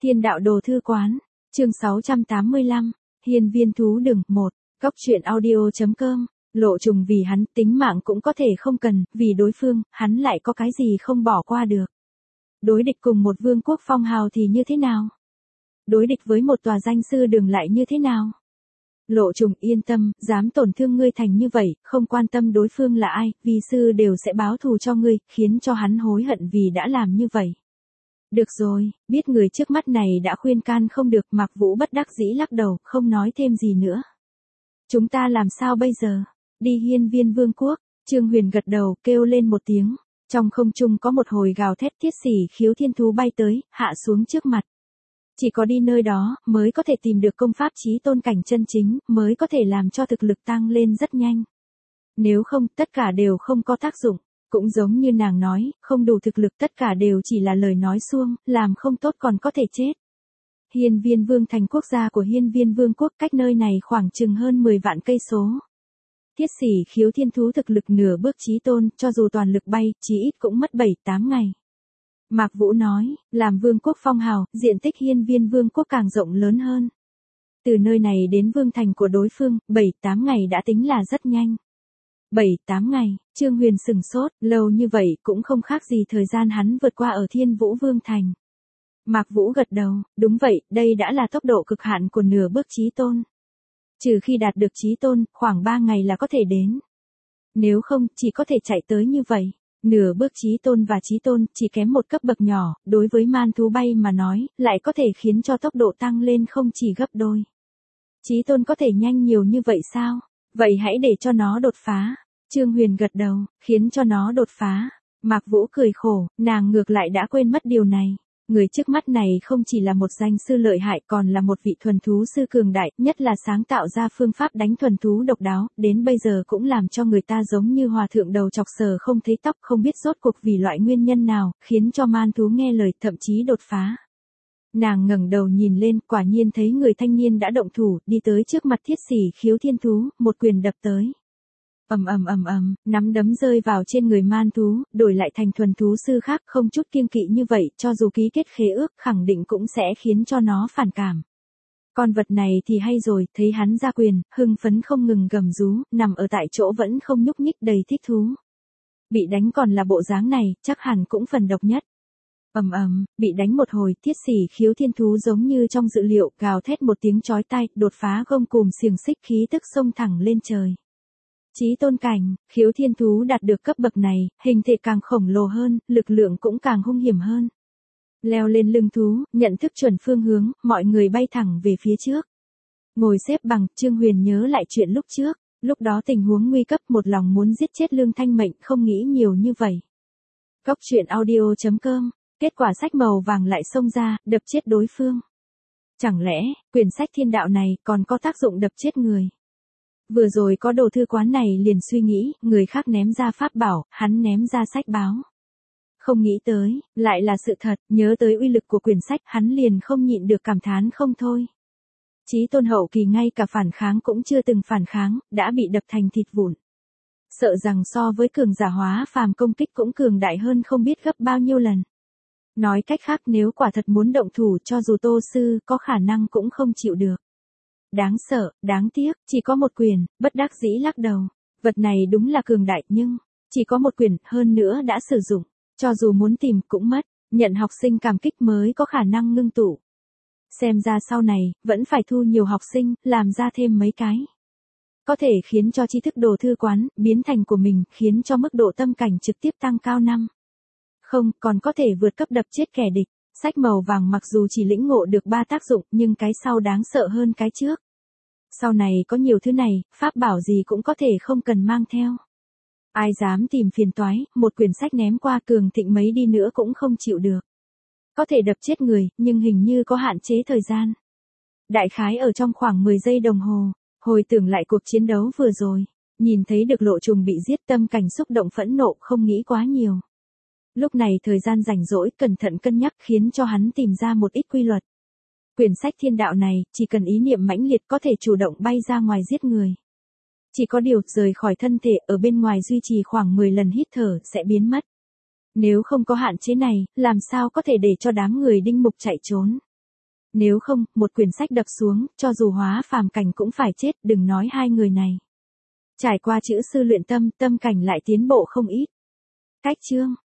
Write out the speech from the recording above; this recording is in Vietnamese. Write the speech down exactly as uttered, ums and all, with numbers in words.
Thiên đạo đồ thư quán, chương sáu trăm tám mươi lăm, hiên viên thú đừng, một, góc truyện audio.com, Lộ Trùng vì hắn tính mạng cũng có thể không cần, vì đối phương, hắn lại có cái gì không bỏ qua được. Đối địch cùng một vương quốc phong hào thì như thế nào? Đối địch với một tòa danh sư đường lại như thế nào? Lộ Trùng yên tâm, dám tổn thương ngươi thành như vậy, không quan tâm đối phương là ai, vì sư đều sẽ báo thù cho ngươi, khiến cho hắn hối hận vì đã làm như vậy. Được rồi, biết người trước mắt này đã khuyên can không được, Mạc Vũ bất đắc dĩ lắc đầu, không nói thêm gì nữa. Chúng ta làm sao bây giờ? Đi hiên viên vương quốc, Trương Huyền gật đầu, kêu lên một tiếng. Trong không trung có một hồi gào thét thiết sỉ khiếu thiên thú bay tới, hạ xuống trước mặt. Chỉ có đi nơi đó, mới có thể tìm được công pháp chí tôn cảnh chân chính, mới có thể làm cho thực lực tăng lên rất nhanh. Nếu không, tất cả đều không có tác dụng. Cũng giống như nàng nói, không đủ thực lực tất cả đều chỉ là lời nói suông, làm không tốt còn có thể chết. Hiên viên vương thành quốc gia của hiên viên vương quốc cách nơi này khoảng chừng hơn mười vạn cây số. Thiết sỉ khiếu thiên thú thực lực nửa bước chí tôn, cho dù toàn lực bay, chí ít cũng mất bảy tám ngày. Mạc Vũ nói, làm vương quốc phong hào, diện tích hiên viên vương quốc càng rộng lớn hơn. Từ nơi này đến vương thành của đối phương, bảy tám ngày đã tính là rất nhanh. bảy tám ngày, Trương Huyền sừng sốt, lâu như vậy cũng không khác gì thời gian hắn vượt qua ở Thiên Vũ Vương Thành. Mạc Vũ gật đầu, đúng vậy, đây đã là tốc độ cực hạn của nửa bước chí tôn. Trừ khi đạt được chí tôn, khoảng ba ngày là có thể đến. Nếu không, chỉ có thể chạy tới như vậy. Nửa bước chí tôn và chí tôn chỉ kém một cấp bậc nhỏ, đối với man thú bay mà nói, lại có thể khiến cho tốc độ tăng lên không chỉ gấp đôi. Chí tôn có thể nhanh nhiều như vậy sao? Vậy hãy để cho nó đột phá. Trương Huyền gật đầu, khiến cho nó đột phá. Mạc Vũ cười khổ, nàng ngược lại đã quên mất điều này. Người trước mắt này không chỉ là một danh sư lợi hại còn là một vị thuần thú sư cường đại, nhất là sáng tạo ra phương pháp đánh thuần thú độc đáo, đến bây giờ cũng làm cho người ta giống như hòa thượng đầu chọc sờ không thấy tóc, không biết rốt cuộc vì loại nguyên nhân nào, khiến cho man thú nghe lời, thậm chí đột phá. Nàng ngẩng đầu nhìn lên, quả nhiên thấy người thanh niên đã động thủ, đi tới trước mặt thiết sỉ khiếu thiên thú, một quyền đập tới. Ầm ầm ầm ầm, nắm đấm rơi vào trên người man thú, đổi lại thành thuần thú sư khác, không chút kiêng kỵ như vậy, cho dù ký kết khế ước, khẳng định cũng sẽ khiến cho nó phản cảm. Con vật này thì hay rồi, thấy hắn ra quyền, hưng phấn không ngừng gầm rú, nằm ở tại chỗ vẫn không nhúc nhích, đầy thích thú. Bị đánh còn là bộ dáng này, chắc hẳn cũng phần độc nhất. Ầm ầm, bị đánh một hồi, thiết sỉ khiếu thiên thú giống như trong dự liệu, gào thét một tiếng chói tai, đột phá gông cùm xiềng xích, khí tức xông thẳng lên trời. Chí tôn cảnh, khiếu thiên thú đạt được cấp bậc này, hình thể càng khổng lồ hơn, lực lượng cũng càng hung hiểm hơn. Leo lên lưng thú, nhận thức chuẩn phương hướng, mọi người bay thẳng về phía trước. Ngồi xếp bằng, Trương Huyền nhớ lại chuyện lúc trước, lúc đó tình huống nguy cấp, một lòng muốn giết chết Lương Thanh Mệnh, không nghĩ nhiều như vậy. Góc truyện audio.com, kết quả sách màu vàng lại xông ra, đập chết đối phương. Chẳng lẽ, quyển sách thiên đạo này còn có tác dụng đập chết người? Vừa rồi có đồ thư quán này liền suy nghĩ, người khác ném ra pháp bảo, hắn ném ra sách báo. Không nghĩ tới, lại là sự thật, nhớ tới uy lực của quyển sách, hắn liền không nhịn được cảm thán không thôi. Chí tôn hậu kỳ ngay cả phản kháng cũng chưa từng phản kháng, đã bị đập thành thịt vụn. Sợ rằng so với cường giả hóa phàm công kích cũng cường đại hơn không biết gấp bao nhiêu lần. Nói cách khác nếu quả thật muốn động thủ cho dù Tô Sư có khả năng cũng không chịu được. Đáng sợ, đáng tiếc, chỉ có một quyền, bất đắc dĩ lắc đầu. Vật này đúng là cường đại nhưng, chỉ có một quyền, hơn nữa đã sử dụng. Cho dù muốn tìm cũng mất, nhận học sinh cảm kích mới có khả năng ngưng tụ. Xem ra sau này, vẫn phải thu nhiều học sinh, làm ra thêm mấy cái. Có thể khiến cho tri thức đồ thư quán, biến thành của mình, khiến cho mức độ tâm cảnh trực tiếp tăng cao năm. Không, còn có thể vượt cấp đập chết kẻ địch. Sách màu vàng mặc dù chỉ lĩnh ngộ được ba tác dụng nhưng cái sau đáng sợ hơn cái trước. Sau này có nhiều thứ này, pháp bảo gì cũng có thể không cần mang theo. Ai dám tìm phiền toái, một quyển sách ném qua cường thịnh mấy đi nữa cũng không chịu được. Có thể đập chết người, nhưng hình như có hạn chế thời gian. Đại khái ở trong khoảng mười giây đồng hồ, hồi tưởng lại cuộc chiến đấu vừa rồi, nhìn thấy được Lộ Trùng bị giết tâm cảnh xúc động phẫn nộ không nghĩ quá nhiều. Lúc này thời gian rảnh rỗi cẩn thận cân nhắc khiến cho hắn tìm ra một ít quy luật. Quyển sách thiên đạo này, chỉ cần ý niệm mãnh liệt có thể chủ động bay ra ngoài giết người. Chỉ có điều, rời khỏi thân thể ở bên ngoài duy trì khoảng mười lần hít thở sẽ biến mất. Nếu không có hạn chế này, làm sao có thể để cho đám người đinh mục chạy trốn. Nếu không, một quyển sách đập xuống, cho dù Hóa Phàm Cảnh cũng phải chết, đừng nói hai người này. Trải qua chữ sư luyện tâm, tâm cảnh lại tiến bộ không ít. Cách chương